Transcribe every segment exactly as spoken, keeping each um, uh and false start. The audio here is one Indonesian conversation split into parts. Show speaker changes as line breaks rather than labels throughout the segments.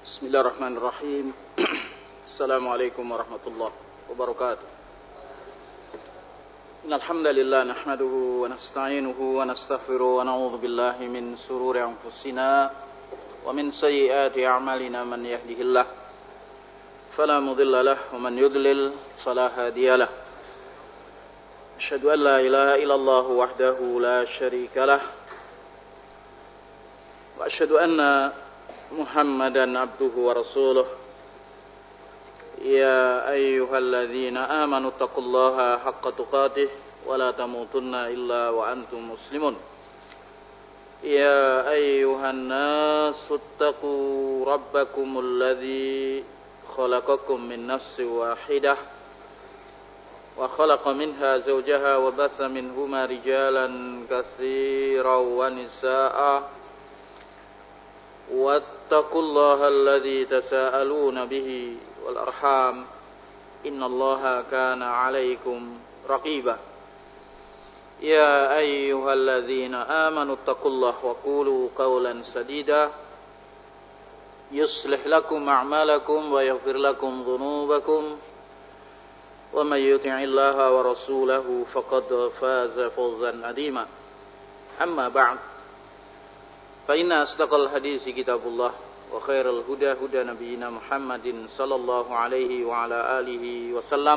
Bismillahirrahmanirrahim. Assalamualaikum warahmatullahi wabarakatuh. Innal hamdalillah nahmaduhu wa nasta'inuhu wa nastaghfiruh wa na'udzu billahi min shururi anfusina wa min sayyiati a'malina. Man yahdihillahu fala mudilla lahu wa man yudlil fala hadiya lahu. Asyhadu an la ilaha illallah wahdahu la syarika lah wa asyhadu anna Muhammadan abduhu wa rasuluh. Ya ayyuhalladzina amanu taqullaha haqqa tuqatih wa la tamutunna illa wa antum muslimun. Ya ayyuhan nasu taqu rabbakumul ladzi khalaqakum min nafsin wahidah wa khalaqa minha zawjaha wa batha minhuma rijalan katsiran wa nisaa'a wattaqullaha alladzi tasaaluna bihi wal arham innallaha kana 'alaikum raqiba. Ya ayyuhalladzina amanu taqullaha wa qulu qawlan sadida yuslih lakum a'malakum wa yaghfir lakum dhunubakum wa may yuti'illaha wa rasulahu faqad faza fawzan 'azima. Amma ba'd. فإن أصدق الحديث كتاب الله وخير الهدى هدى نبينا محمد صلى الله عليه وعلى آله وسلم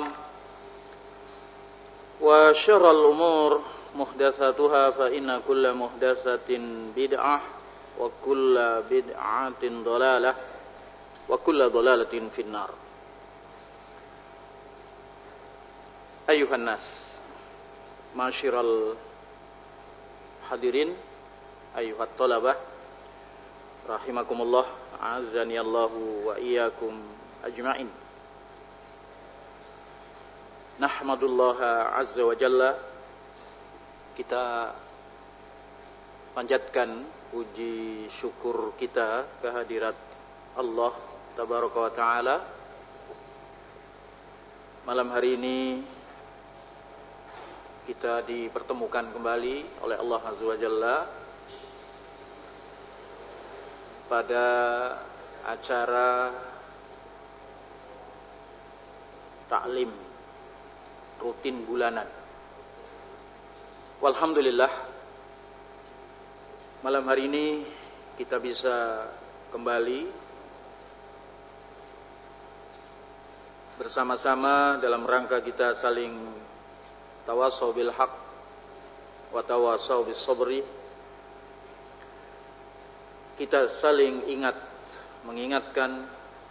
وشر الأمور محدثاتها فإن كل محدثة بدعة وكل بدعة ضلالة وكل ضلالة في النار. أيها الناس معاشر الحاضرين ayuhat talabah rahimakumullah, azani Allahu wa iyyakum ajma'in. Nahmadullaha azza wa jalla, kita panjatkan puji syukur kita kehadirat Allah tabaraka wa taala. Malam hari ini kita dipertemukan kembali oleh Allah azza wa jalla pada acara taklim rutin bulanan. Walhamdulillah, malam hari ini kita bisa kembali bersama-sama dalam rangka kita saling tawasau bil haq wa tawasau bis sabri. Kita saling ingat, mengingatkan,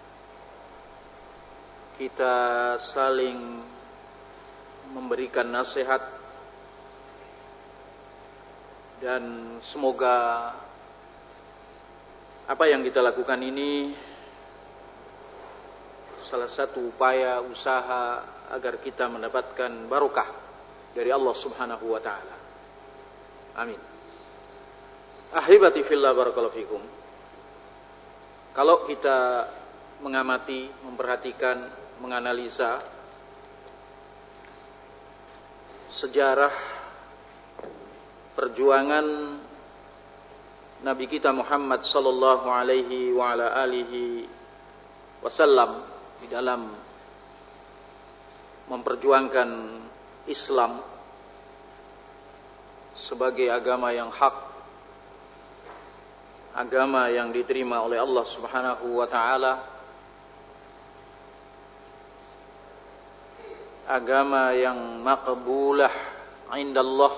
kita saling memberikan nasihat, dan semoga apa yang kita lakukan ini salah satu upaya usaha agar kita mendapatkan barokah dari Allah Subhanahu wa taala. Amin. Ahibati fillah, barakallahu fikum. Kalau kita mengamati, memperhatikan, menganalisa sejarah perjuangan Nabi kita Muhammad sallallahu alaihi wa ala alihi wasallam di dalam memperjuangkan Islam sebagai agama yang hak, agama yang diterima oleh Allah Subhanahu wa taala, agama yang maqbulah indallah,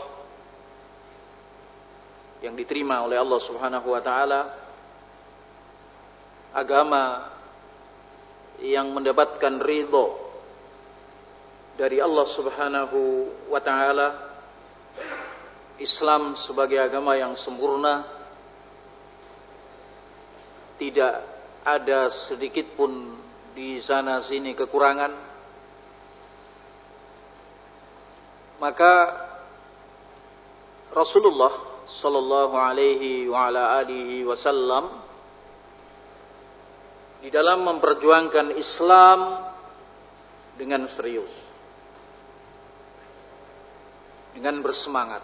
yang diterima oleh Allah Subhanahu wa taala, agama yang mendapatkan ridho dari Allah Subhanahu wa taala, Islam sebagai agama yang sempurna. Tidak ada sedikit pun di sana sini kekurangan. Maka Rasulullah sallallahu alaihi wa ala alihi wasallam di dalam memperjuangkan Islam dengan serius, dengan bersemangat,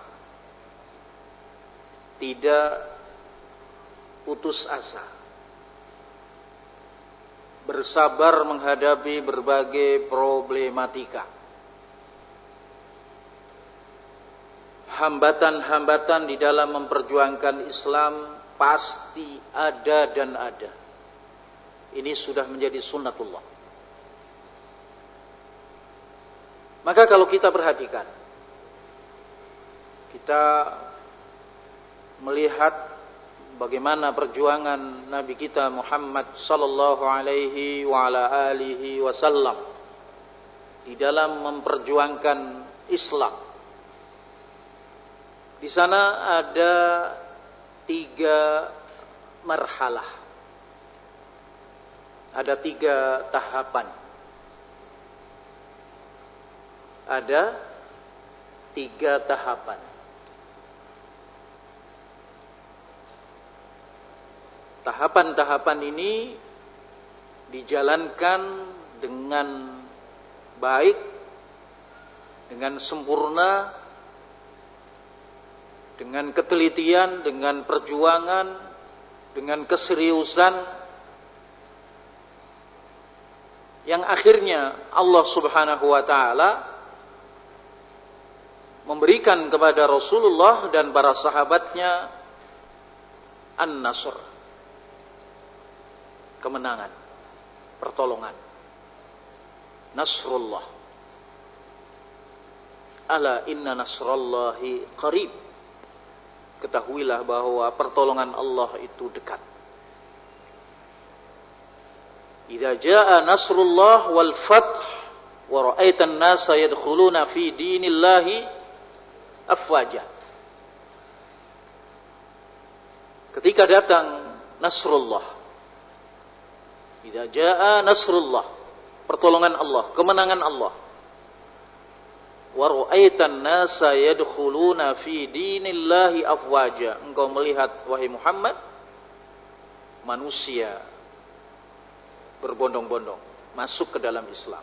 tidak putus asa. bersabar menghadapi berbagai problematika. Hambatan-hambatan di dalam memperjuangkan Islam pasti ada dan ada. Ini sudah menjadi sunnatullah. Maka kalau kita perhatikan, kita melihat bagaimana perjuangan Nabi kita Muhammad sallallahu alaihi wa ala alihi wasallam di dalam memperjuangkan Islam. Di sana ada tiga marhalah, ada tiga tahapan, ada tiga tahapan. Tahapan-tahapan ini dijalankan dengan baik, dengan sempurna, dengan ketelitian, dengan perjuangan, dengan keseriusan, yang akhirnya Allah Subhanahu wa ta'ala memberikan kepada Rasulullah dan para sahabatnya an-nasr, kemenangan, pertolongan. Nasrullah. Ala inna nasrallahi qarib. Ketahuilah bahwa pertolongan Allah itu dekat. Idza jaa nasrullah wal fath wa ra'aitan nasa yadkhuluna fi dinillahi afwaja. Ketika datang nasrullah, idza jaa nasrullah, pertolongan Allah, kemenangan Allah, wa ra'aitan nasa yadkhuluna fi dinillahi afwaja, engkau melihat wahai Muhammad manusia berbondong-bondong masuk ke dalam Islam.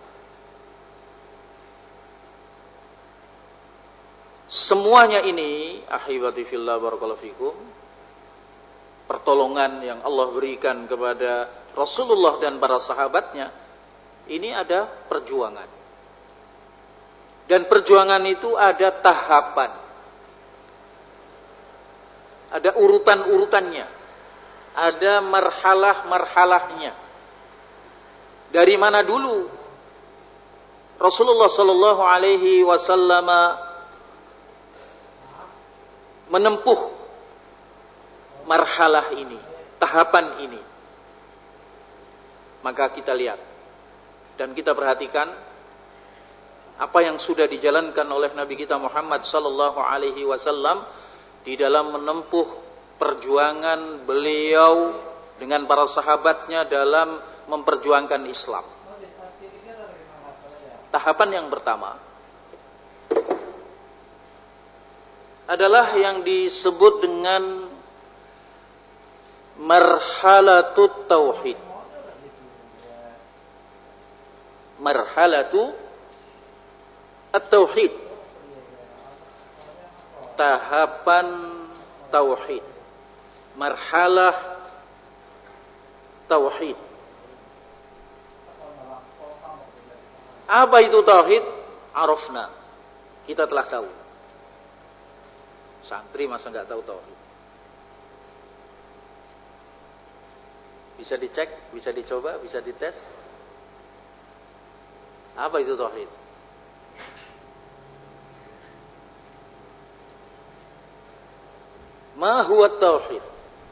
Semuanya ini ahibati fillah barakallahu fikum, pertolongan yang Allah berikan kepada Rasulullah dan para sahabatnya, ini ada perjuangan. Dan perjuangan itu ada tahapan, ada urutan-urutannya, ada marhalah-marhalahnya. Dari mana dulu Rasulullah sallallahu alaihi wasallam menempuh marhalah ini, tahapan ini? Maka kita lihat dan kita perhatikan apa yang sudah dijalankan oleh Nabi kita Muhammad sallallahu alaihi wasallam di dalam menempuh perjuangan beliau dengan para sahabatnya dalam memperjuangkan Islam. Tahapan yang pertama adalah yang disebut dengan marhalatut tauhid. Marhalatu at-tauhid, tahapan tauhid, marhalah tauhid. Apa itu tauhid? Arafna, kita telah tahu. Santri masa nggak tahu tauhid? Bisa dicek, bisa dicoba, bisa dites. Apa itu tauhid? Ma huwa tauhid?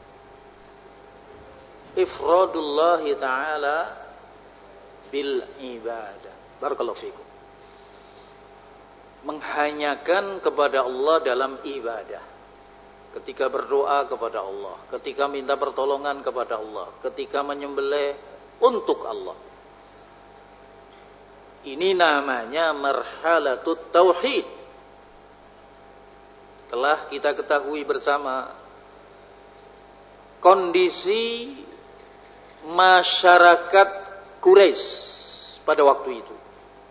Ifradullah ta'ala bil ibadah. Barakallahu fikum. Menghanyakan kepada Allah dalam ibadah. Ketika berdoa kepada Allah, ketika minta pertolongan kepada Allah, ketika menyembelih untuk Allah. Ini namanya marhalatut tauhid. Telah kita ketahui bersama kondisi masyarakat Quraisy pada waktu itu.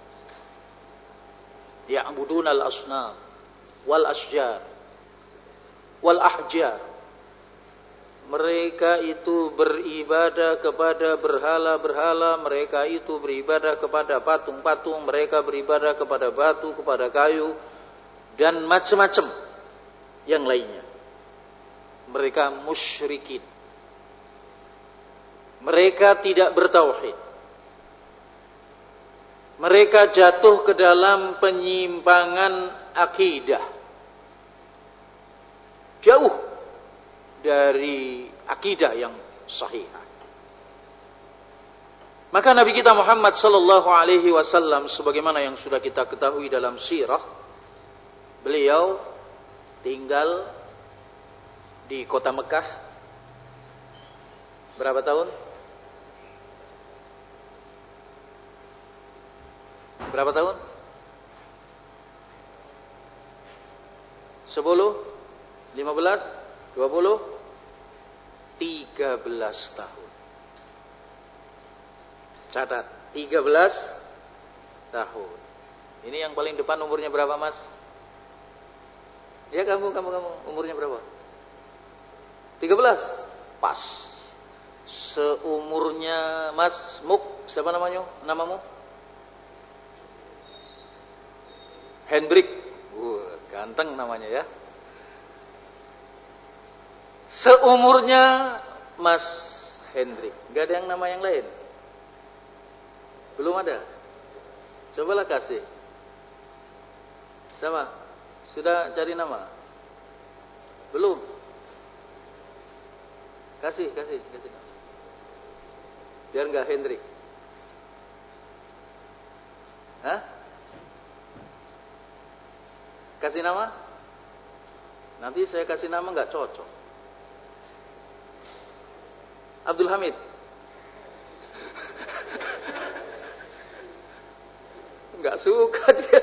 Ya'budunal asnam wal asjar wal ahjar. mereka itu beribadah kepada berhala-berhala, mereka itu beribadah kepada patung-patung, mereka beribadah kepada batu, kepada kayu, dan macam-macam yang lainnya. Mereka musyrikin. Mereka tidak bertauhid. Mereka jatuh ke dalam penyimpangan akidah. Jauh dari akidah yang sahih. Maka Nabi kita Muhammad sallallahu alaihi wasallam, sebagaimana yang sudah kita ketahui dalam sirah, beliau tinggal di kota Mekah berapa tahun? Berapa tahun? Sepuluh? Lima belas? Dua puluh? Tiga belas tahun. Catat, tiga belas tahun. Ini yang paling depan umurnya berapa, Mas? Ya, kamu, kamu, kamu umurnya berapa? Tiga belas? Pas. Seumurnya Mas Muk, siapa namanya? Namamu? Hendrik. Wah, ganteng namanya ya. Seumurnya Mas Hendrik. Gak ada yang nama yang lain? Belum ada? Cobalah kasih. Sama? Sudah cari nama? Belum? Kasih, kasih, kasih. Biar gak Hendrik. Hah? Kasih nama? Nanti saya kasih nama nggak cocok. Abdul Hamid. Nggak suka dia.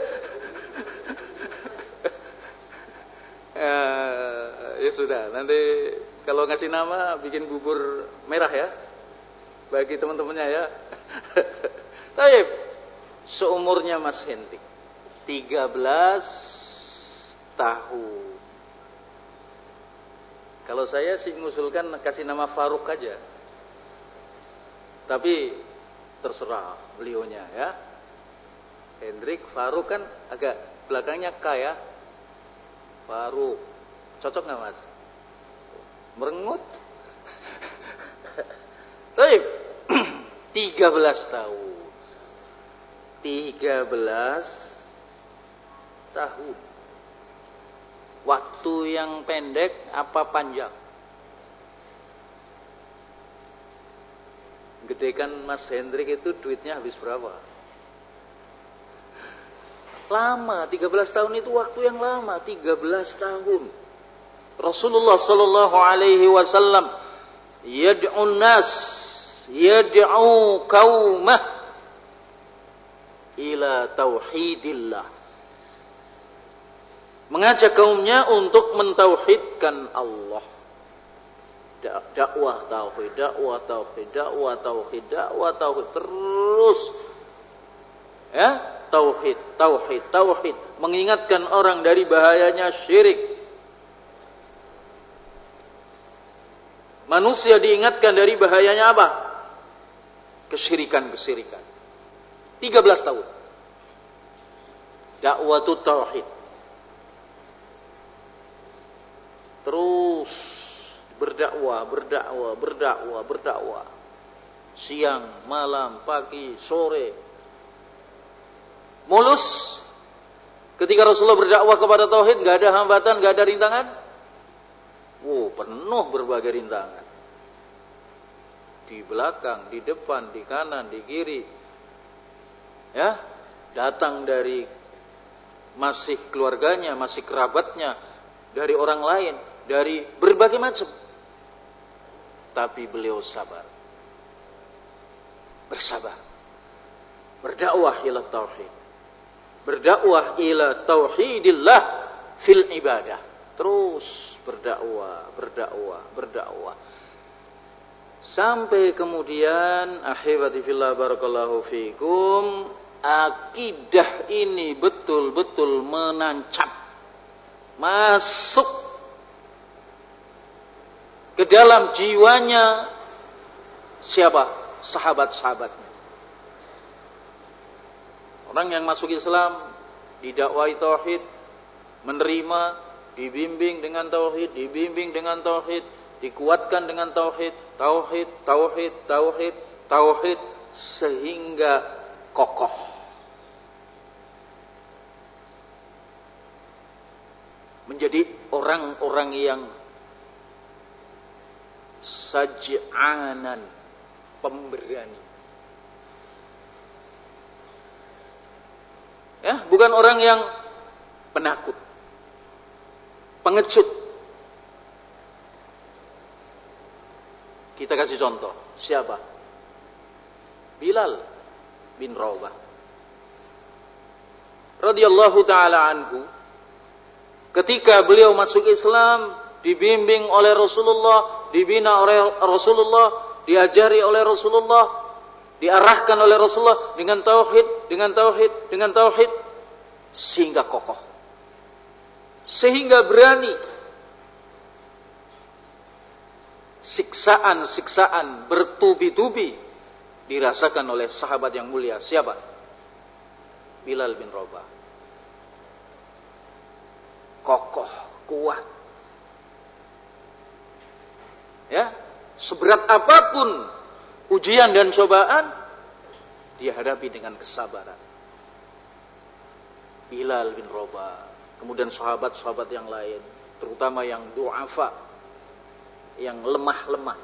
ya, ya sudah. Nanti kalau ngasih nama bikin bubur merah ya, bagi teman-temannya ya. Taib. Seumurnya Mas Hendrik tiga belas tahun. Kalau saya sih mengusulkan kasih nama Faruk aja. Tapi terserah beliaunya ya. Hendrik, Faruk kan agak belakangnya K ya. Faruk. Cocok nggak Mas? Merengut. Baik. tiga belas tahun. tiga belas tahun. Waktu yang pendek apa panjang? Gedekan Mas Hendrik itu duitnya habis berapa? Lama, tiga belas tahun itu waktu yang lama, tiga belas tahun. Rasulullah sallallahu alaihi wasallam yad'un nas, yad'u qaumah ila tauhidillah. Mengajak kaumnya untuk mentauhidkan Allah. Dakwah tauhid, dakwah tauhid, dakwah tauhid, dakwah tauhid terus. Ya, tauhid, tauhid, tauhid, mengingatkan orang dari bahayanya syirik. Manusia diingatkan dari bahayanya apa? Kesyirikan-kesyirikan. tiga belas tahun. Dakwah tauhid. Terus berdakwah, berdakwah, berdakwah, berdakwah. Siang, malam, pagi, sore. Mulus. Ketika Rasulullah berdakwah kepada tauhid, nggak ada hambatan, nggak ada rintangan. Wow, penuh berbagai rintangan. Di belakang, di depan, di kanan, di kiri. Ya, datang dari masih keluarganya, masih kerabatnya, dari orang lain, dari berbagai macam. Tapi beliau sabar. Bersabar. Berdakwah ila tauhid. Berdakwah ila tauhidillah fil ibadah. Terus berdakwah, berdakwah, berdakwah. Sampai kemudian ahibati fillah barakallahu fikum, akidah ini betul-betul menancap, masuk ke dalam jiwanya siapa? Sahabat-sahabatnya. Orang yang masuk Islam, didakwai tauhid, menerima, dibimbing dengan tauhid, dibimbing dengan tauhid, dikuatkan dengan tauhid, tauhid, tauhid, tauhid, tauhid, sehingga kokoh. Menjadi orang-orang yang saj'anan, pemberani. Ya, bukan orang yang penakut, pengecut. Kita kasih contoh, siapa? Bilal bin Rabah radhiyallahu taala anhu. Ketika beliau masuk Islam, dibimbing oleh Rasulullah, dibina oleh Rasulullah, diajari oleh Rasulullah, diarahkan oleh Rasulullah dengan tauhid, dengan tauhid, dengan tauhid, sehingga kokoh, sehingga berani. Siksaan-siksaan bertubi-tubi dirasakan oleh sahabat yang mulia. Siapa? Bilal bin Rabah. Kokoh, kuat. Ya, seberat apapun ujian dan cobaan, dia hadapi dengan kesabaran. Bilal bin Rabah, kemudian sahabat-sahabat yang lain, terutama yang du'afa, yang lemah-lemah.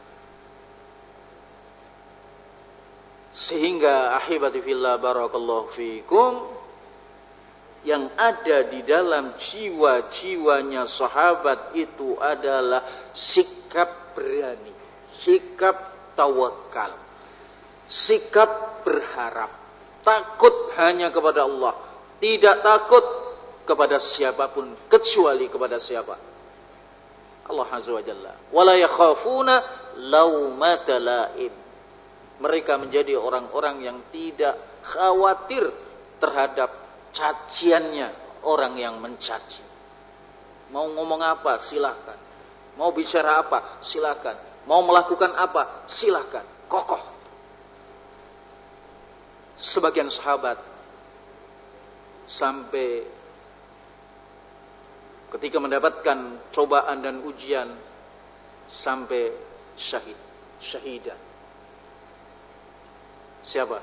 Sehingga ahibati fillah barakallahu fikum, yang ada di dalam jiwa-jiwanya sahabat itu adalah sikap berani, sikap tawakal, sikap berharap, takut hanya kepada Allah, tidak takut kepada siapapun kecuali kepada siapa? Allah Azza wa Jalla. Wala yakhafuna laumata laim. Mereka menjadi orang-orang yang tidak khawatir terhadap caciannya orang yang mencaci. Mau ngomong apa silakan, mau bicara apa silakan, mau melakukan apa silakan, kokoh. Sebagian sahabat sampai ketika mendapatkan cobaan dan ujian sampai syahid, syahidah. Siapa?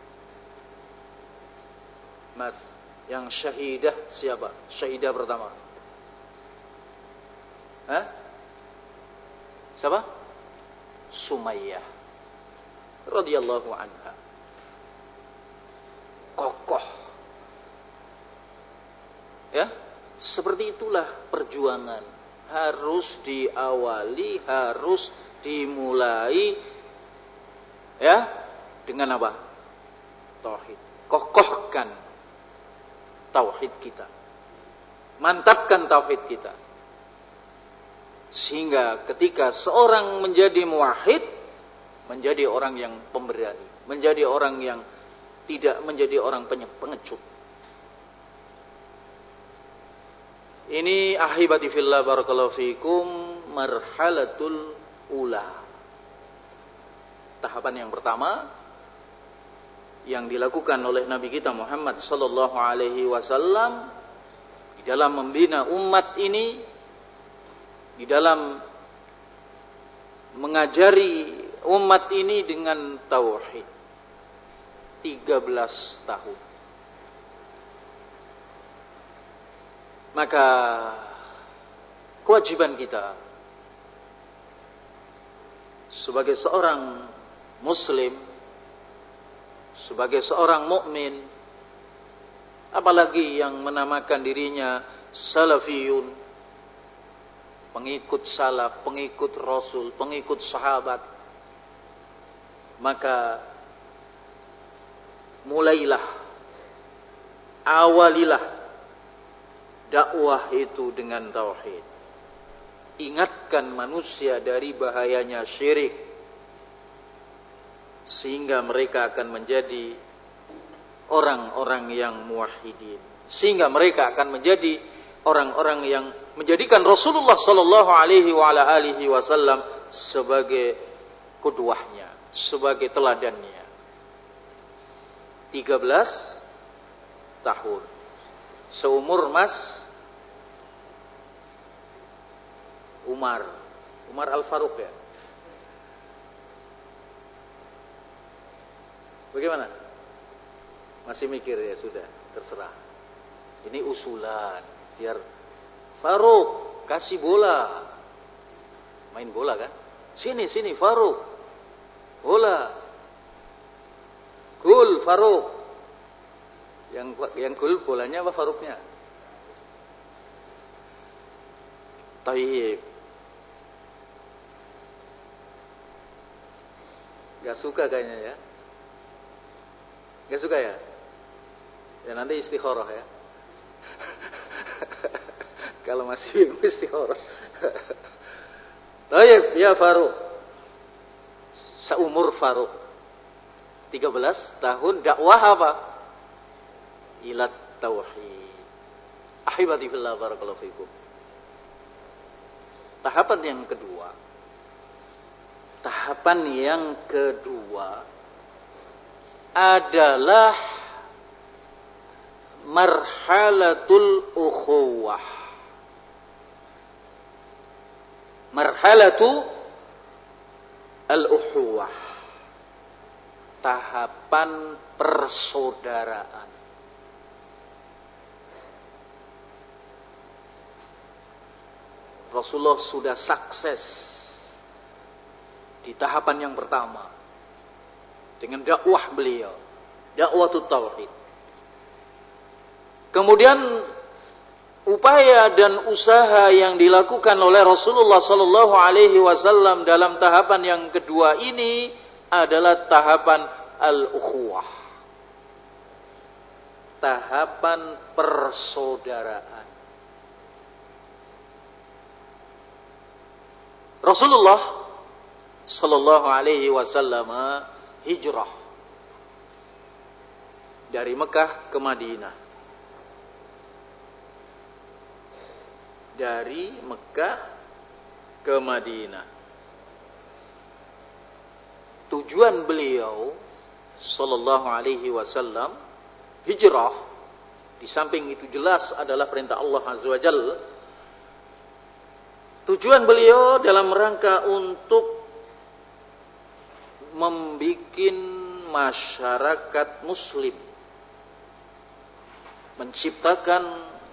Mas, yang syahidah siapa? Syahidah pertama. Hah? Siapa? Sumayyah radhiyallahu anha. Kokoh. Ya, seperti itulah perjuangan. Harus diawali, harus dimulai, ya, dengan apa? Tauhid. Kokohkan tauhid kita. Mantapkan tauhid kita. Sehingga ketika seorang menjadi muwahhid, menjadi orang yang pemberani, menjadi orang yang tidak menjadi orang pengecut. Ini ahibati fillah barakallahu fikum, marhalatul ula. Tahapan yang pertama yang dilakukan oleh Nabi kita Muhammad sallallahu alaihi wasallam di dalam membina umat ini, di dalam mengajari umat ini dengan tauhid. tiga belas tahun. Maka kewajiban kita sebagai seorang muslim, sebagai seorang mukmin, apalagi yang menamakan dirinya salafiyun, pengikut salaf, pengikut rasul, pengikut sahabat, maka mulailah, awalilah dakwah itu dengan tauhid. Ingatkan manusia dari bahayanya syirik, sehingga mereka akan menjadi orang-orang yang muwahhidin, sehingga mereka akan menjadi orang-orang yang menjadikan Rasulullah sallallahu alaihi wa ala alihi wasallam sebagai qudwahnya, sebagai teladannya. tiga belas tahun. Seumur Mas Umar. Umar Al-Faruq ya. Bagaimana? Masih mikir ya, sudah, terserah. Ini usulan, biar Faruq kasih bola. Main bola kan? Sini, sini Faruq. Bola. Gol Faruq. Yang yang gol bolanya apa Faruqnya? Taib. Gak suka kayaknya ya. Gak suka ya? Ya nanti istikharah ya. Kalau masih bingung istikharah. Taib ya Faruq. Seumur Faruq tiga belas tahun dakwah apa? Ilat tauhid. Ahibati fillah barakallahu fikum. Tahapan yang kedua. Tahapan yang kedua adalah marhalatul ukhuwah. Marhalatu al-ukhuwah. Tahapan persaudaraan. Rasulullah sudah sukses di tahapan yang pertama dengan dakwah beliau, dakwatut tauhid. Kemudian upaya dan usaha yang dilakukan oleh Rasulullah sallallahu alaihi wasallam dalam tahapan yang kedua ini adalah tahapan al-ukhuwah. Tahapan persaudaraan. Rasulullah sallallahu alaihi wasallam hijrah dari Mekah ke Madinah. Dari Mekah ke Madinah. Tujuan beliau sallallahu alaihi wasallam hijrah, di samping itu jelas adalah perintah Allah Azza wa Jalla. Tujuan beliau dalam rangka untuk membikin masyarakat muslim, menciptakan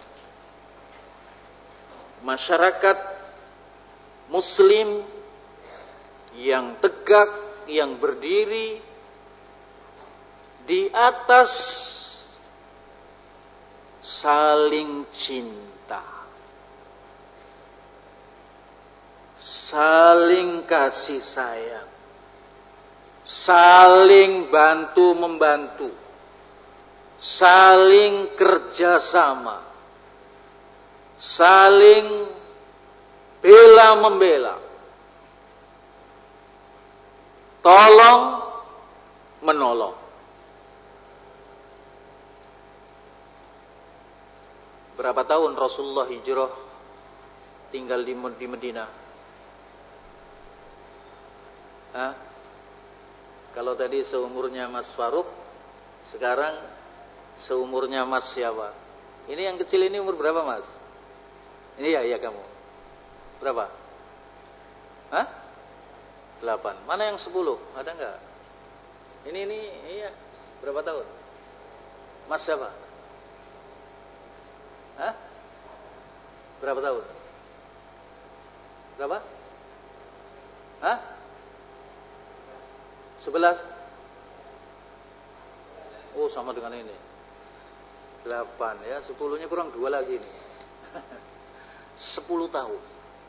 masyarakat muslim yang tegak, yang berdiri di atas saling cinta, saling kasih sayang, saling bantu membantu, saling kerjasama, saling bela membela, tolong menolong. Berapa tahun Rasulullah hijrah tinggal di Madinah? Hah? Kalau tadi seumurnya Mas Faruq, sekarang seumurnya Mas siapa? Ini yang kecil ini umur berapa Mas? Ini ya, iya kamu. Berapa? Hah? Delapan. Mana yang sepuluh? Ada enggak? Ini, ini, iya. Berapa tahun? Mas siapa? Hah? Berapa tahun? Berapa? Hah? Sebelas? Oh, sama dengan ini. Delapan ya, sepuluhnya kurang dua lagi nih. Sepuluh tahun.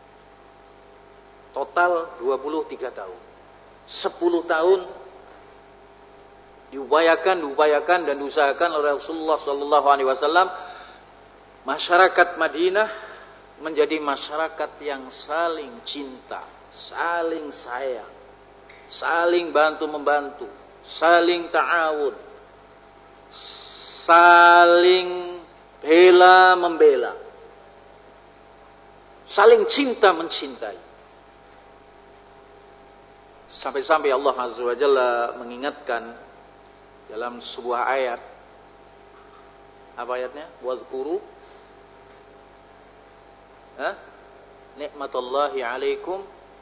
Total dua puluh tiga tahun. Sepuluh tahun diupayakan, diupayakan dan diusahakan oleh Rasulullah Sallallahu Alaihi Wasallam. Masyarakat Madinah menjadi masyarakat yang saling cinta, saling sayang, saling bantu membantu, saling ta'awun, saling bela membela. saling cinta mencintai. Sampai-sampai Allah Azza wa Jalla mengingatkan dalam sebuah ayat. Apa ayatnya? Wadhkuru ha? Nikmatullahi alaikum.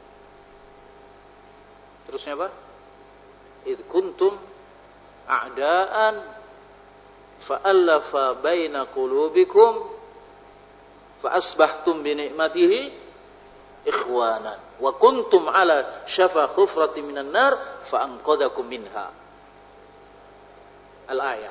Terusnya apa? Idh kuntum a'daan fa'allafa baina qulubikum fa'asbahtum bi ni'matihi ikhwanan wa kuntum ala syafa khufrati minan nar fa'anqadhakum minha. Al-ayah.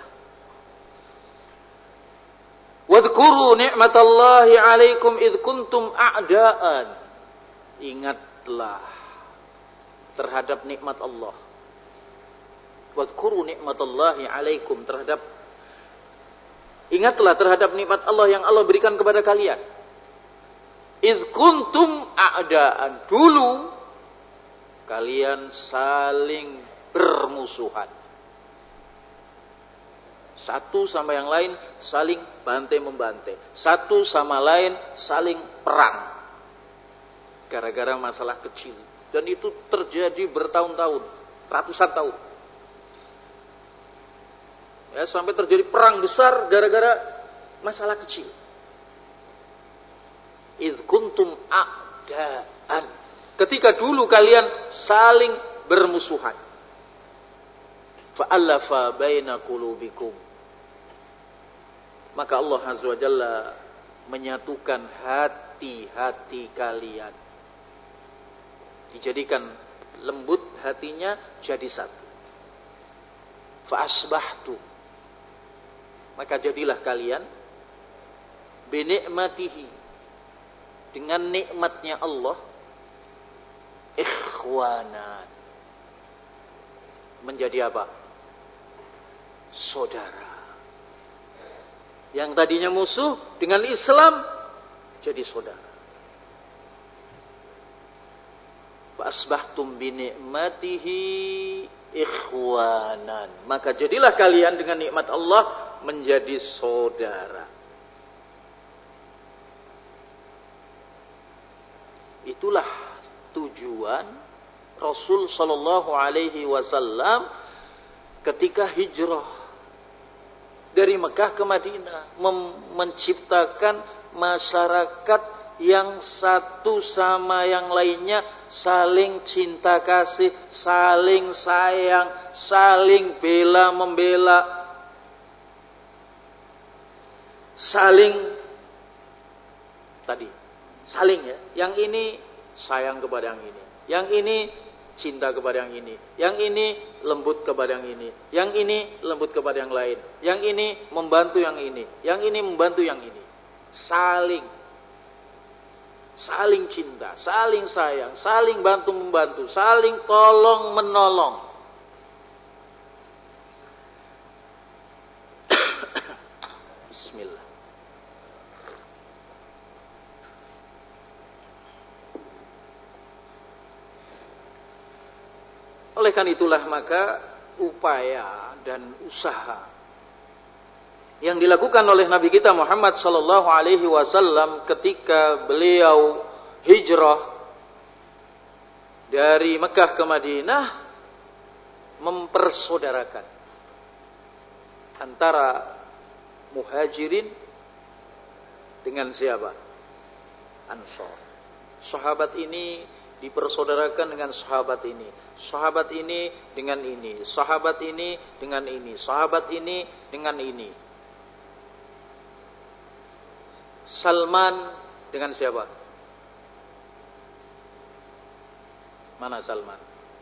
Wadhkuru ni'matallahi 'alaikum id kuntum a'daan. Ingatlah terhadap nikmat Allah. Wadhkuru ni'matallahi 'alaikum, terhadap ingatlah terhadap nikmat Allah yang Allah berikan kepada kalian. Id kuntum a'daan, dulu kalian saling bermusuhan. Satu sama yang lain saling bantai-membantai. Satu sama lain saling perang. Gara-gara masalah kecil. Dan itu terjadi bertahun-tahun. Ratusan tahun. Ya, sampai terjadi perang besar gara-gara masalah kecil. Idh kuntum a'daan. Ketika dulu kalian saling bermusuhan. Fa'allafa baina qulubikum. Maka Allah Azza wa Jalla menyatukan hati-hati kalian. Dijadikan lembut hatinya jadi satu. Fa'asbahtu. Maka jadilah kalian binikmatihi, dengan nikmatnya Allah, ikhwanan, menjadi apa? Saudara. Yang tadinya musuh dengan Islam jadi saudara. Fasbahtum bi ni'matihi ikhwanan. Maka jadilah kalian dengan nikmat Allah menjadi saudara. Itulah tujuan Rasul sallallahu alaihi wasallam ketika hijrah dari Mekah ke Madinah, menciptakan masyarakat yang satu sama yang lainnya saling cinta kasih, saling sayang, saling bela membela, saling tadi, saling ya. Yang ini sayang kepada yang ini, yang ini cinta kepada yang ini, yang ini lembut kepada yang ini, yang ini lembut kepada yang lain, yang ini membantu yang ini, yang ini membantu yang ini. Saling saling cinta, saling sayang, saling bantu membantu, saling tolong menolong. Bismillah. Oleh karena itulah maka upaya dan usaha yang dilakukan oleh Nabi kita Muhammad sallallahu alaihi wasallam ketika beliau hijrah dari Mekah ke Madinah, mempersaudarakan antara muhajirin dengan siapa? Ansor. Sahabat ini dipersaudarakan dengan sahabat ini, sahabat ini dengan ini, sahabat ini dengan ini, sahabat ini dengan ini. Salman dengan siapa? Mana Salman?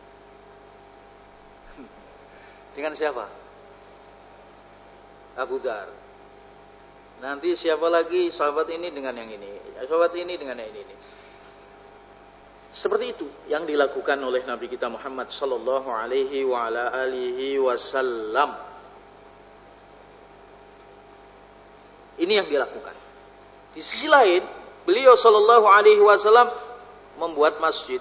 Dengan siapa? Abu Dar. Nanti siapa lagi? Sahabat ini dengan yang ini, sahabat ini dengan yang ini. Seperti itu yang dilakukan oleh Nabi kita Muhammad sallallahu alaihi wa ala alihi wasallam. Ini yang dilakukan. Di sisi lain, beliau sallallahu alaihi wasallam membuat masjid.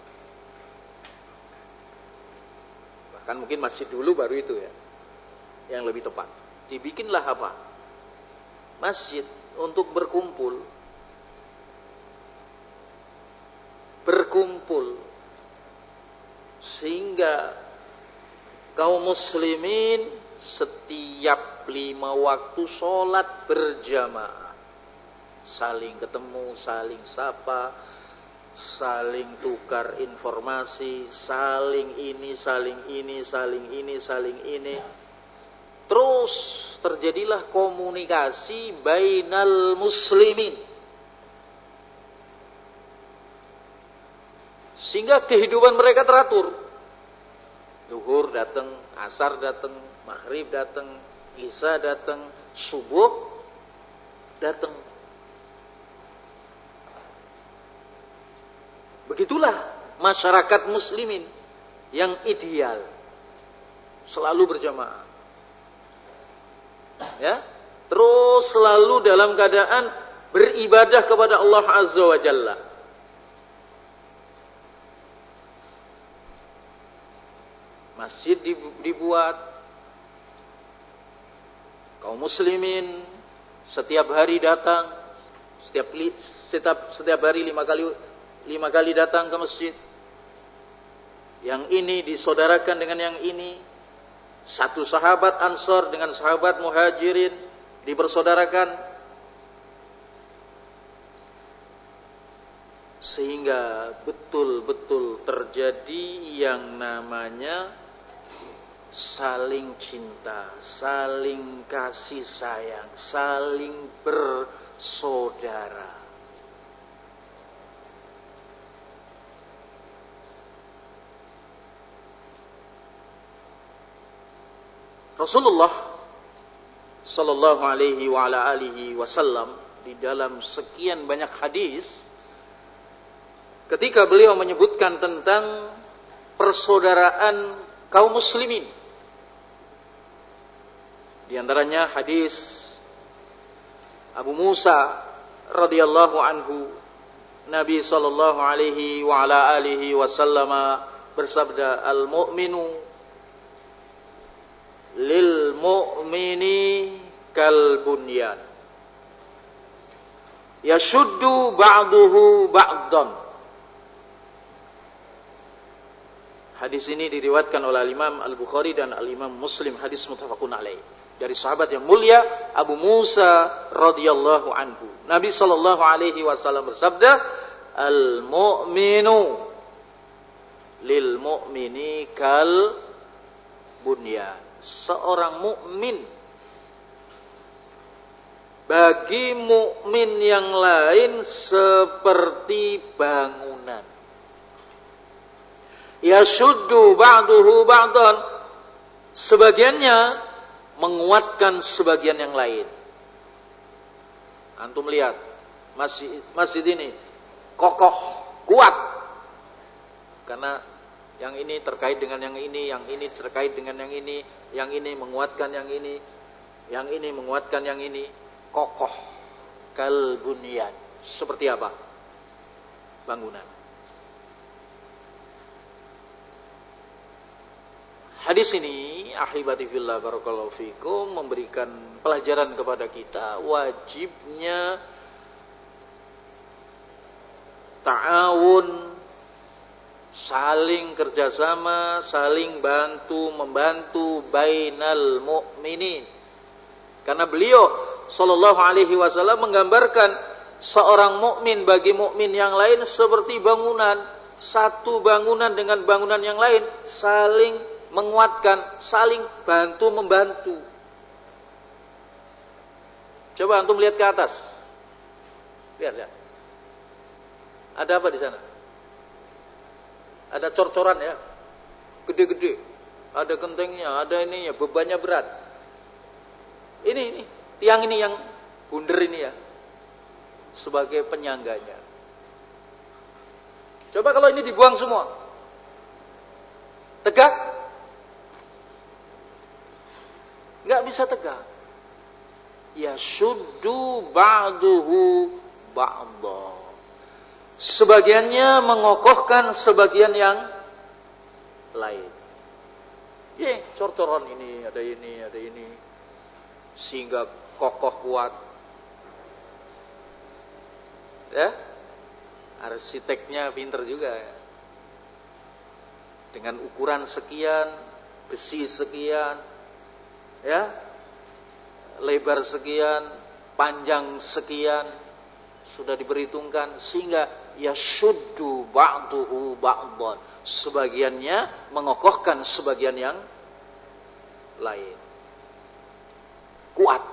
Bahkan mungkin masjid dulu baru itu ya, yang lebih tepat. Dibikinlah apa? Masjid untuk berkumpul. berkumpul, sehingga kaum muslimin setiap lima waktu sholat berjamaah, saling ketemu, saling sapa, saling tukar informasi, saling ini, saling ini, saling ini, saling ini. Terus terjadilah komunikasi bainal muslimin, sehingga kehidupan mereka teratur. Zuhur datang, asar datang, maghrib datang, isya datang, subuh datang. Begitulah masyarakat muslimin yang ideal, selalu berjamaah. Ya, terus selalu dalam keadaan beribadah kepada Allah Azza wa Jalla. Masjid dibuat, kaum muslimin setiap hari datang, setiap setiap setiap hari lima kali lima kali datang ke masjid. Yang ini disaudarakan dengan yang ini. Satu sahabat Ansor dengan sahabat Muhajirin dipersaudarakan, sehingga betul-betul terjadi yang namanya saling cinta, saling kasih sayang, saling bersaudara. Rasulullah sallallahu alaihi wa ala alihi wasallam di dalam sekian banyak hadis, ketika beliau menyebutkan tentang persaudaraan kaum muslimin, di antaranya hadis Abu Musa radhiyallahu anhu, Nabi sallallahu alaihi wa ala alihi wasallam bersabda, al-mu'minu lil mu'mini kal bunyan yashuddu ba'duhu ba'dan. Hadis ini diriwayatkan oleh Imam Al-Bukhari dan Al-Imam Muslim, hadis muttafaqun alaih, dari sahabat yang mulia Abu Musa radhiyallahu anhu. Nabi sallallahu alaihi wasallam bersabda, al mu'minu lil mu'mini kal bunyan. Seorang mukmin bagi mukmin yang lain seperti bangunan. Yashuddu ba'duhu ba'dan, sebagiannya menguatkan sebagian yang lain. Antum lihat masjid masjid ini kokoh, kuat, karena yang ini terkait dengan yang ini, yang ini terkait dengan yang ini, yang ini menguatkan yang ini, yang ini menguatkan yang ini. Kokoh kal bunyan. Seperti apa? Bangunan. Hadis ini, ahibati fillah barakallahu fikum, memberikan pelajaran kepada kita wajibnya ta'awun, saling kerjasama, saling bantu membantu bainal mu'minin. Karena beliau sallallahu alaihi wasallam menggambarkan seorang mukmin bagi mukmin yang lain seperti bangunan, satu bangunan dengan bangunan yang lain saling menguatkan, saling bantu membantu. Coba antum lihat ke atas. Lihat, lihat. Ada apa di sana? Ada cor-coran ya, gede-gede, ada gentengnya, ada ininya, bebannya berat. Ini, ini, tiang ini yang bunder ini ya, sebagai penyangganya. Coba kalau ini dibuang semua, tegak? Nggak bisa tegak. Ya syuddu ba'duhu ba'dah. Sebagiannya mengokohkan sebagian yang lain. Ya, cor-coran ini, ada ini, ada ini, sehingga kokoh kuat. Ya. arsiteknya pinter juga ya. Dengan ukuran sekian, besi sekian, ya, lebar sekian, panjang sekian, sudah diperhitungkan sehingga yashuddu ba'duhu ba'dhan, sebagiannya mengokohkan sebagian yang lain. Kuat.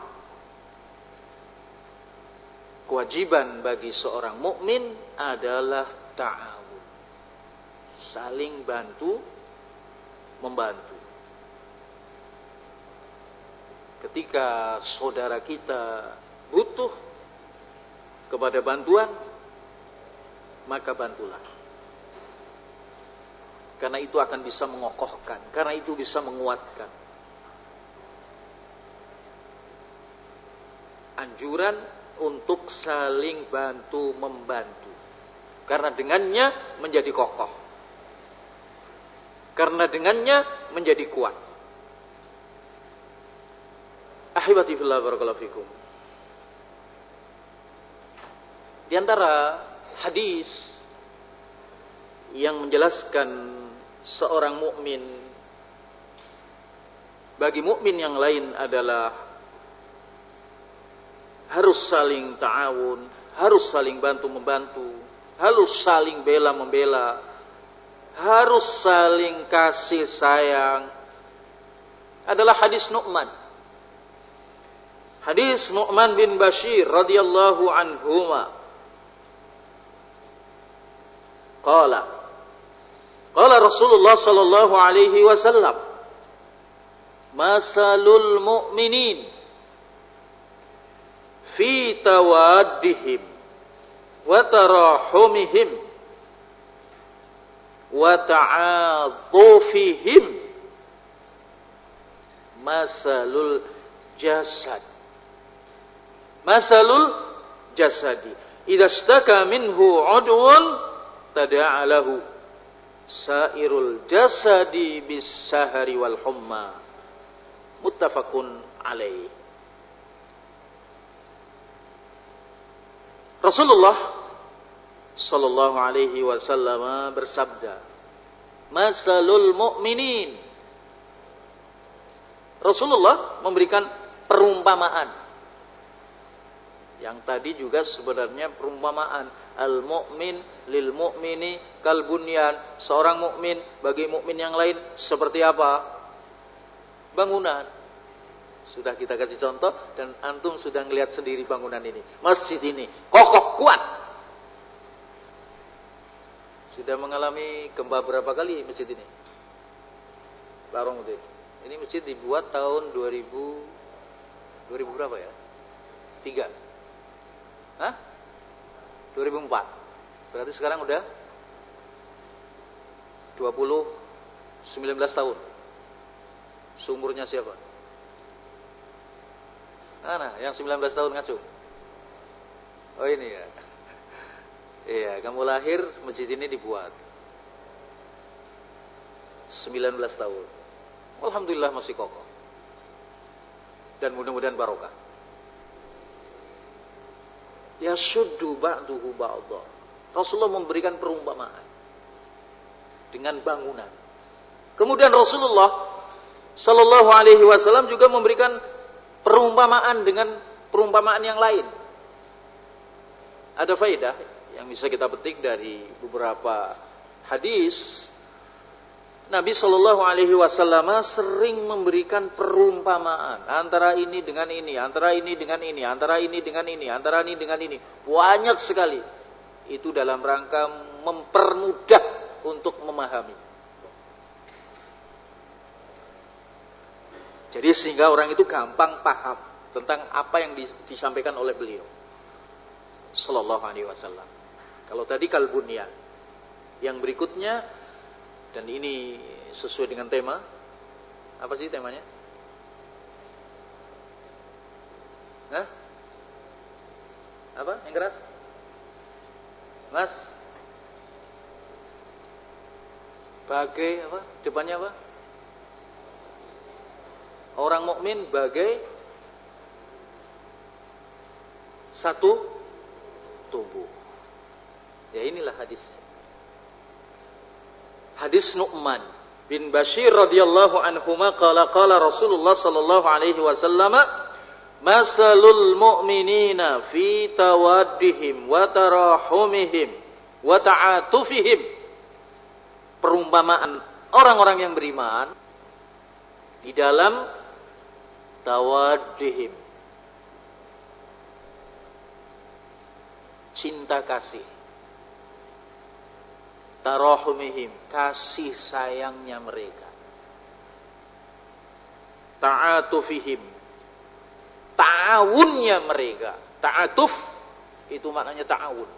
Kewajiban bagi seorang mukmin adalah ta'awun, saling bantu membantu. Ketika saudara kita butuh kepada bantuan, maka bantulah. Karena itu akan bisa mengokohkan, karena itu bisa menguatkan. Anjuran untuk saling bantu membantu, karena dengannya menjadi kokoh, karena dengannya menjadi kuat. Ahibati fillah, barakallahu fikum. Di antara hadis yang menjelaskan seorang mukmin bagi mukmin yang lain adalah harus saling ta'awun, harus saling bantu-membantu, harus saling bela-membela, harus saling kasih sayang. Adalah hadis Nu'man. Hadis Nu'man bin Bashir radhiyallahu anhuma. Qala Qala Rasulullah sallallahu alaihi wasallam, masalul mu'minin fi tawaddihim wa tarahumihim wa ta'atufihim masalul jasad masalul jasadi idza istaka minhu udwun tada'a lahu sairul jasadi bis sahari wal humma. Muttafaqun alaih. Rasulullah sallallahu alaihi wasallam bersabda, masalul mu'minin. Rasulullah memberikan perumpamaan. Yang tadi juga sebenarnya perumpamaan. Al-mu'min lil mu'mini kal bunyan. Seorang mukmin bagi mukmin yang lain seperti apa? Bangunan. Sudah kita kasih contoh dan antum sudah ngelihat sendiri bangunan ini. Masjid ini kokoh kuat. Sudah mengalami gempa berapa kali masjid ini? Larong itu. Ini masjid dibuat tahun dua ribu dua ribu berapa ya? tiga. Hah? dua ribu empat. Berarti sekarang udah dua puluh sembilan belas tahun. Sumurnya siapa? Mana yang sembilan belas tahun ngacung? Oh ini ya. Iya, kamu lahir masjid ini dibuat sembilan belas tahun. Alhamdulillah masih kokoh. Dan mudah-mudahan barokah. Yashuddu ba'duhu ba'dha. Rasulullah memberikan perumpamaan dengan bangunan. Kemudian Rasulullah sallallahu alaihi wasallam juga memberikan perumpamaan dengan perumpamaan yang lain. Ada faedah yang bisa kita petik dari beberapa hadis. Nabi sallallahu alaihi wasallam sering memberikan perumpamaan antara ini dengan ini, antara ini dengan ini, antara ini dengan ini, antara ini dengan ini. Banyak sekali. Itu dalam rangka mempermudah untuk memahami. Jadi sehingga orang itu gampang paham tentang apa yang disampaikan oleh beliau sallallahu alaihi wasallam. Kalau tadi kalbunyan, yang berikutnya, dan ini sesuai dengan tema. Apa sih temanya? Hah? Apa? Yang keras? Mas? Bagai apa? Depannya apa? Orang mukmin bagai satu tubuh. Ya inilah hadisnya. Hadis Nu'man bin Bashir radhiyallahu anhuma qala qala Rasulullah sallallahu alaihi wasallam masalul mu'minina fi tawaddihim wa tarahumihim wa ta'atufihim, perumpamaan orang-orang yang beriman di dalam tawaddihim, cinta kasih, tarahumihim, kasih sayangnya mereka, ta'atufihim, ta'awunnya mereka. Ta'atuf itu maknanya ta'awun.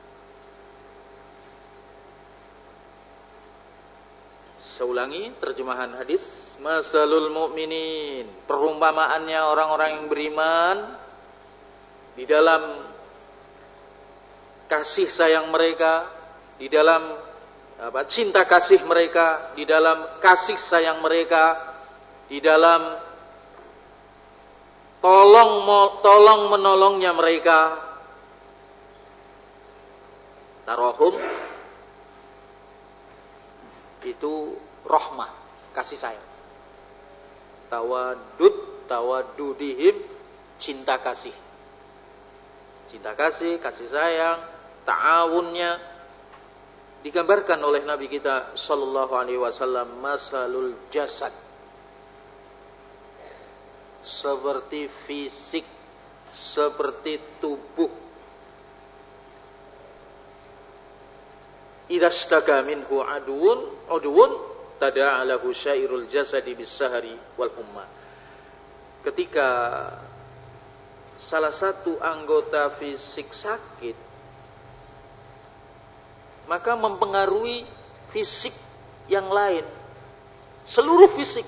Saya ulangi terjemahan hadis. Masalul mu'minin, perumpamaannya orang-orang yang beriman di dalam kasih sayang mereka, di dalam apa, cinta kasih mereka, di dalam kasih sayang mereka, di dalam tolong tolong menolongnya mereka. Tarahum itu rahmah, kasih sayang. Tawadud, tawadudihim, cinta kasih. Cinta kasih, kasih sayang, ta'awunnya digambarkan oleh Nabi kita sallallahu alaihi wasallam masalul jasad, seperti fisik, seperti tubuh. Idastaka minhu aduun aduun tada'a lahu syairul jasadi bis-sahari wal humma. Ketika salah satu anggota fisik sakit, maka mempengaruhi fisik yang lain, seluruh fisik.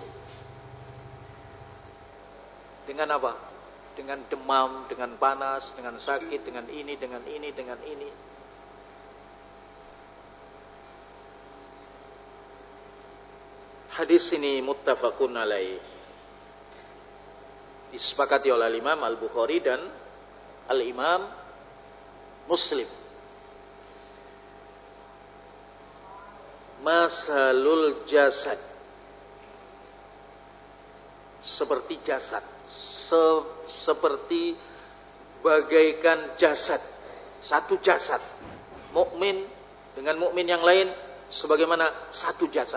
Dengan apa? Dengan demam, dengan panas, dengan sakit, dengan ini, dengan ini, dengan ini. Hadis ini muttafaqun alaih, disepakati oleh Imam Al-Bukhari dan Al-Imam Muslim. Masalul jasad, seperti jasad, Se seperti bagaikan jasad, satu jasad. Mukmin dengan mukmin yang lain sebagaimana satu jasad.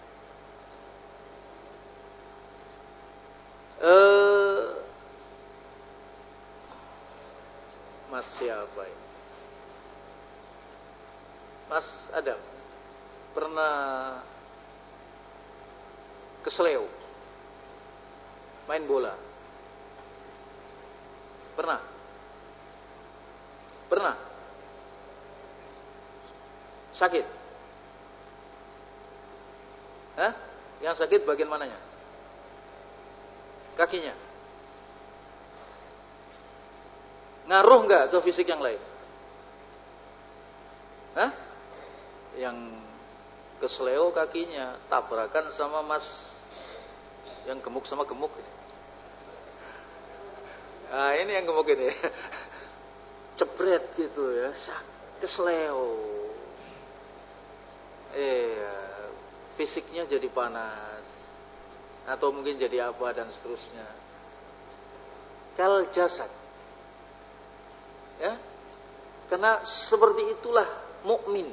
Eh, Mas siapa ini? Mas Adam pernah ke Seleu main bola? Pernah? Pernah? Sakit? Hah? Yang sakit bagian mananya? Kakinya. Ngaruh nggak ke fisik yang lain? Hah? Yang ke Seleo kakinya tabrakan sama mas yang gemuk sama gemuk. Nah ini yang gemuk ini. Cepret gitu ya. Ke Seleo. Eh, fisiknya jadi panas. Atau mungkin jadi apa dan seterusnya. Kal jasad. Ya. Karena seperti itulah mukmin.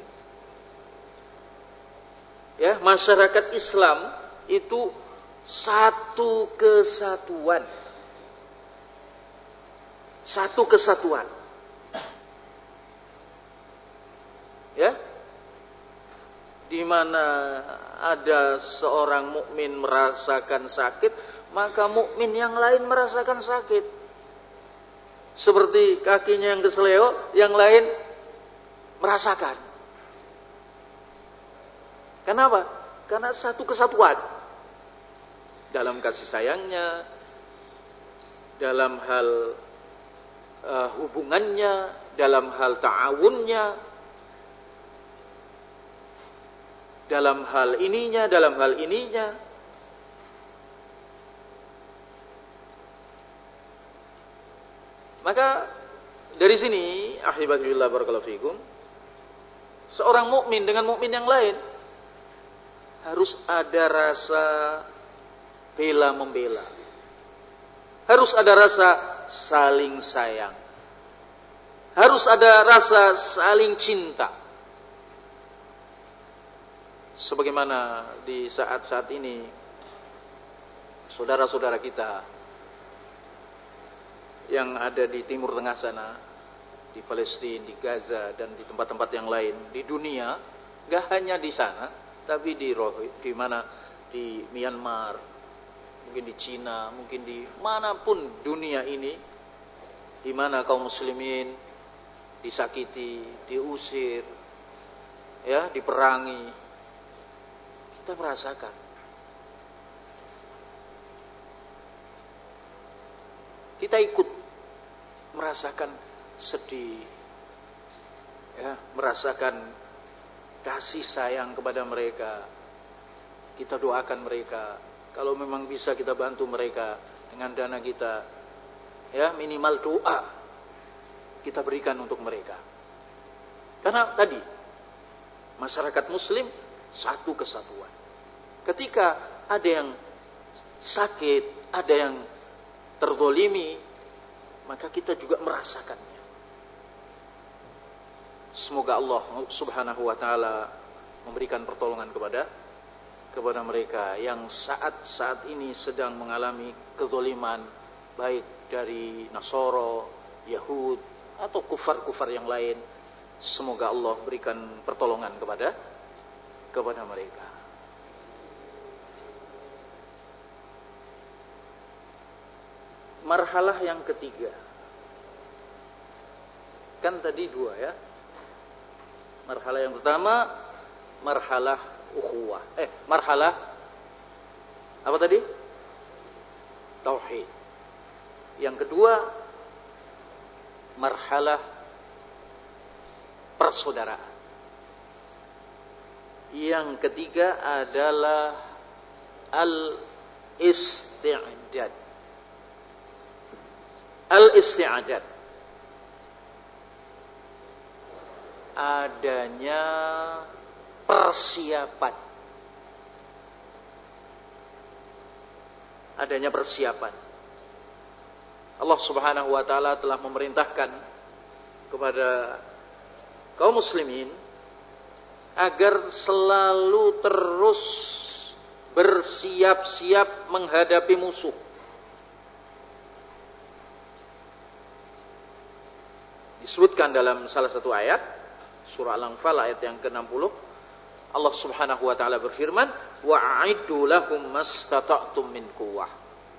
Ya, masyarakat Islam itu satu kesatuan. Satu kesatuan. Ya. Di mana ada seorang mukmin merasakan sakit, maka mukmin yang lain merasakan sakit. Seperti kakinya yang keseleo, yang lain merasakan. Kenapa? Karena satu kesatuan. Dalam kasih sayangnya, dalam hal uh, hubungannya, dalam hal ta'awunnya, dalam hal ininya, dalam hal ininya. Maka dari sini, ahibatillah barakallahu fikum, seorang mukmin dengan mukmin yang lain. Harus ada rasa bela membela. Harus ada rasa saling sayang. Harus ada rasa saling cinta. Sebagaimana di saat-saat ini saudara-saudara kita yang ada di Timur Tengah sana, di Palestina, di Gaza, dan di tempat-tempat yang lain di dunia, gak hanya di sana, tapi di di mana, di Myanmar, mungkin di Cina, mungkin di manapun dunia ini, di mana kaum muslimin disakiti, diusir, ya, diperangi, kita merasakan. Kita ikut merasakan sedih, ya, merasakan kasih sayang kepada mereka. Kita doakan mereka. Kalau memang bisa kita bantu mereka dengan dana kita, ya, minimal doa kita berikan untuk mereka. Karena tadi masyarakat Muslim satu kesatuan. Ketika ada yang sakit, ada yang terzalimi, maka kita juga merasakannya. Semoga Allah Subhanahu wa taala memberikan pertolongan kepada kepada mereka yang saat-saat ini sedang mengalami kezaliman, baik dari Nasara, Yahud, atau kufar-kufar yang lain. Semoga Allah berikan pertolongan kepada kepada mereka. Marhalah yang ketiga. Kan tadi dua, ya. Marhalah yang pertama, marhalah ukhuwah. Eh, marhalah apa tadi? Tauhid. Yang kedua, marhalah persaudaraan. Yang ketiga adalah al-isti'dad. Al-isti'dad. Adanya persiapan. Adanya persiapan. Allah Subhanahu wa taala telah memerintahkan kepada kaum muslimin agar selalu terus bersiap-siap menghadapi musuh. Disebutkan dalam salah satu ayat surah Al-Anfal ayat yang ke enam puluh, Allah Subhanahu wa taala berfirman, "Wa'iddu lahum mastata'tum min quwwah."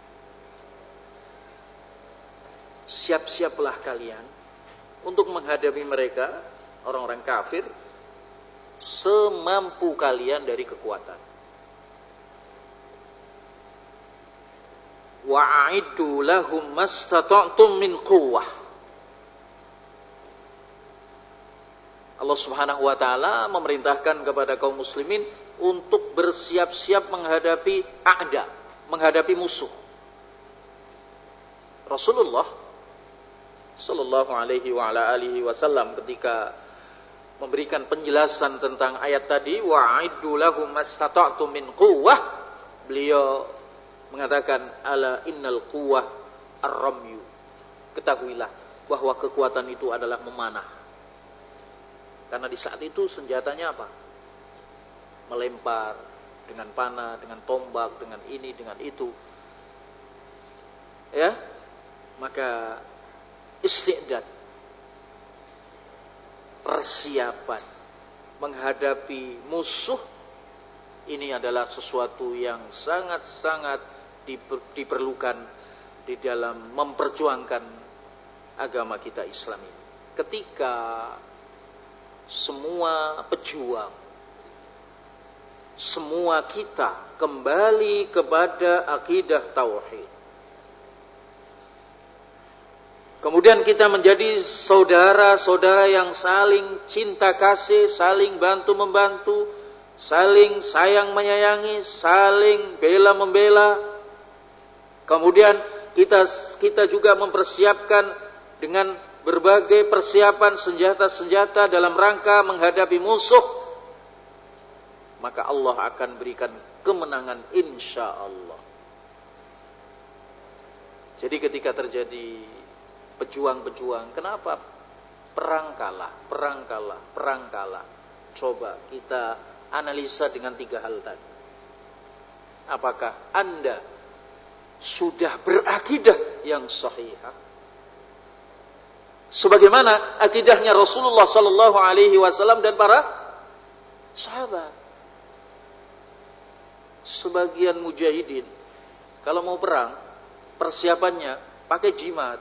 Siap-siaplah kalian untuk menghadapi mereka, orang-orang kafir, semampu kalian dari kekuatan. Wa'iddu lahum mastata'tum min quwwah. Allah Subhanahu wa taala memerintahkan kepada kaum muslimin untuk bersiap-siap menghadapi a'da, menghadapi musuh. Rasulullah sallallahu alaihi wa ala alihi wasallam ketika memberikan penjelasan tentang ayat tadi, wa'iddu lahum mastata'tum min quwwah, beliau mengatakan, ala innal quwwah ar-ramyu. Ketahuilah bahwa kekuatan itu adalah memanah. Karena di saat itu senjatanya apa? Melempar dengan panah, dengan tombak, dengan ini, dengan itu. Ya, maka isti'dad, persiapan menghadapi musuh, ini adalah sesuatu yang sangat-sangat diperlukan di dalam memperjuangkan agama kita Islam ini. Ketika semua pejuang, semua kita kembali kepada akidah tauhid, kemudian kita menjadi saudara-saudara yang saling cinta kasih, saling bantu-membantu, saling sayang menyayangi, saling bela membela. Kemudian kita kita juga mempersiapkan dengan berbagai persiapan senjata-senjata dalam rangka menghadapi musuh, maka Allah akan berikan kemenangan insya Allah. Jadi ketika terjadi pejuang-pejuang, kenapa perang kalah, perang kalah, perang kalah? Coba kita analisa dengan tiga hal tadi. Apakah Anda sudah berakidah yang sahihah? Sebagaimana akidahnya Rasulullah sallallahu alaihi wasallam dan para sahabat. Sebagian mujahidin kalau mau perang, persiapannya pakai jimat.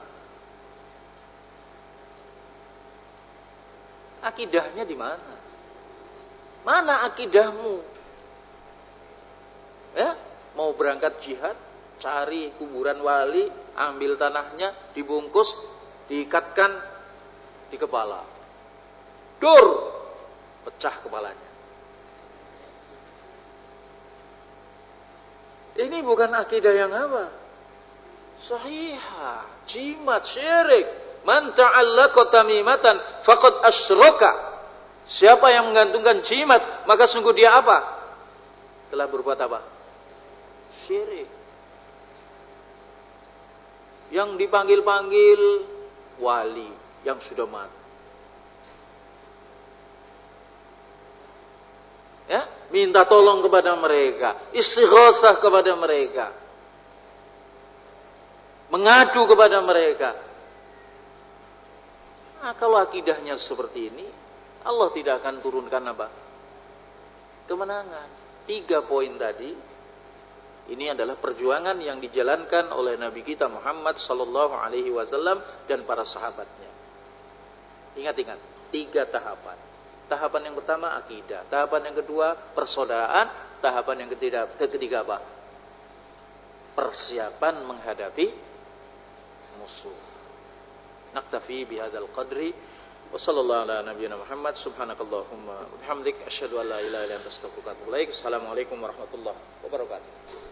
Akidahnya di mana? Mana akidahmu? Ya, mau berangkat jihad, cari kuburan wali, ambil tanahnya, dibungkus, diikatkan di kepala. Dur, pecah kepalanya. Ini bukan akidah yang apa? Sahihah, jimat, syirik. Man ta'allaqa tamimatan faqad asyraka. Siapa yang menggantungkan jimat, maka sungguh dia apa? Telah berbuat apa? Syirik. Yang dipanggil-panggil wali yang sudah mati. Ya, minta tolong kepada mereka, istighosah kepada mereka, mengadu kepada mereka. Nah, kalau akidahnya seperti ini, Allah tidak akan turunkan apa? Kemenangan. Tiga poin tadi, ini adalah perjuangan yang dijalankan oleh Nabi kita Muhammad sallallahu alaihi wasallam dan para sahabatnya. Ingat-ingat, tiga tahapan. Tahapan yang pertama akidah, tahapan yang kedua persaudaraan, tahapan yang ketiga, ketiga apa? Persiapan menghadapi musuh. Naktafi bihadzal qadri wa sallallahu ala nabiyyina Muhammad subhanakallahumma wa bihamdik asyhadu an la ilaha illa anta astaghfiruka wa atubu ilaik. Assalamualaikum warahmatullahi wabarakatuh.